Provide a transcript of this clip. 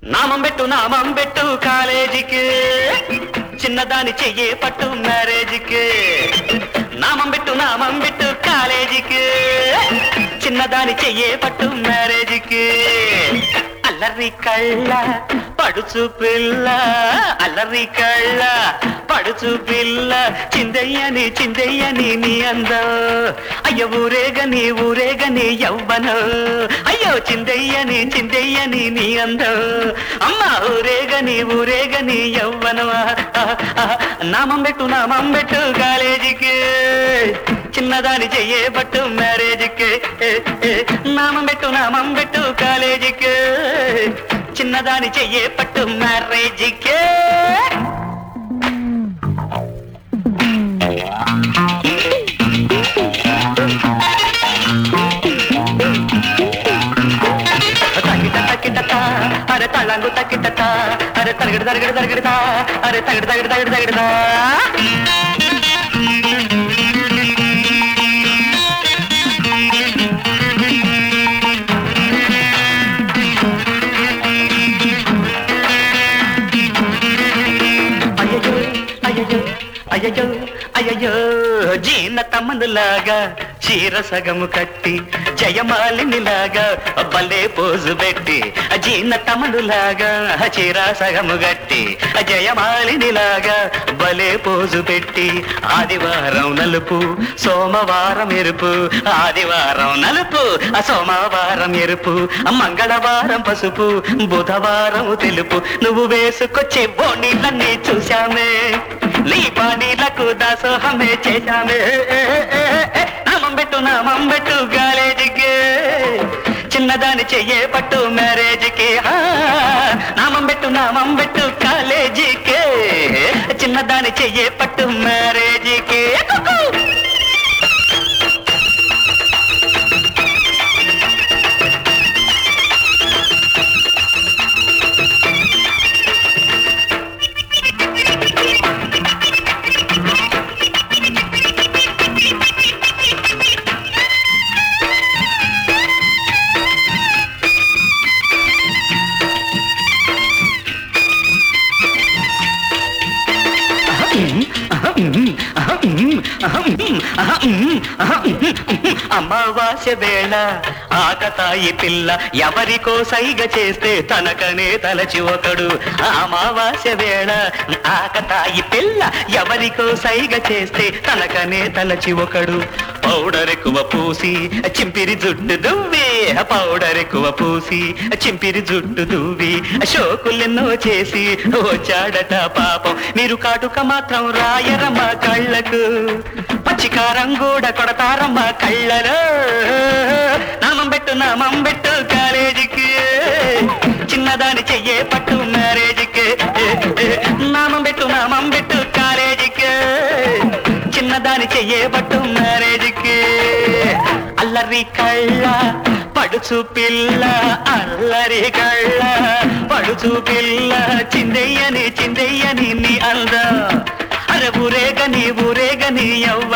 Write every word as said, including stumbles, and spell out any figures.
నామం పెట్టు నామం పెట్టు కాలేజీకి చిన్నదాని చెయ్యే పట్టు మ్యారేజీకి నామం పెట్టు నామం పెట్టు కాలేజీకి చిన్నదాని చెయ్యే పట్టు మ్యారేజీకి అల్లరి కళ్ళ పడుచు పిల్ల అల్లరి కళ్ళ పడుచు పిల్ల చిందయ్యని చిందయ్యని నీ అందం అయ్యో ఊరేగని ఊరేగని యవ్వనం అయ్యో చిందయ్యని చిందయ్యని నీ అందం అమ్మ ఊరేగని ఊరేగని యవ్వనం నామం పెట్టు నామం పెట్టు కాలేజీకి చిన్నదాని చెయ్యే పట్టు మ్యారేజీకి నామం పెట్టు నామం పెట్టు కాలేజీకి చిన్నదాని చెయ్యే పట్టు మ్యారేజీకి అరే తళంగు తక్కిట అరే తరగడు తరగడు తరగడతా అరే తగడు తగడు తగడు తగడదా అయ్యో అయ్యో అయ్యో జీన తమ్ములాగా చీర సగము కట్టి జయమాలినిలాగా బల్లే పోజు పెట్టి జీన తమ్ములాగా చీర సగము కట్టి జయమాలినిలాగా బలే పోజు పెట్టి ఆదివారం నలుపు సోమవారం ఎరుపు ఆదివారం నలుపు సోమవారం ఎరుపు మంగళవారం పసుపు బుధవారం తెలుపు నువ్వు వేసుకొచ్చే బోనీలన్నీ చూశామే నీ పానీలకు దాసోహమే చేశామే నామం పెట్టు నామం పెట్టు కాలేజీకి చిన్నదాని చెయ్యే పట్టు మ్యారేజీకి నామం పెట్టు నామం పెట్టు కాలేజీకి చిన్నదాని చెయ్యే పట్టు మ్యారేజీకి అమావాస్య వేళ ఆకతాయి పిల్ల ఎవరికో సైగ చేస్తే తనకనే తలచి ఒకడు అమావాస్య వేళ ఆకతాయి పిల్ల ఎవరికో సైగ చేస్తే తనకనే తలచి ఒకడు పౌడర్ ఎక్కువ పూసి చింపిరి జుట్టు దువ్వి పౌడర్ ఎక్కువ పూసి చింపిరి జుట్టు దువ్వి షోకులెన్నో చేసి వచ్చాడట పాపం మీరు కాటుక మాత్రం రాయరమ్మ కళ్ళకు పచ్చికారం కూడా కొడతారమ్మ కళ్ళలో నామం పెట్టు నామం పెట్టు కాలేజీకి చిన్నదాని చెయ్యే పట్టు మ్యారేజీకి నామం పెట్టు నామం పెట్టు కాలేజీకి చిన్నదాని చెయ్యే పట్టు మ్యారేజీకి అల్లరి కళ్ళ పడుచు పిల్ల అల్లరి కళ్ళ పడుచు పిల్ల చిందయ్యని చిందయ్యని నీ అందం అరే ఊరేగని ఊరేగని యవ్వ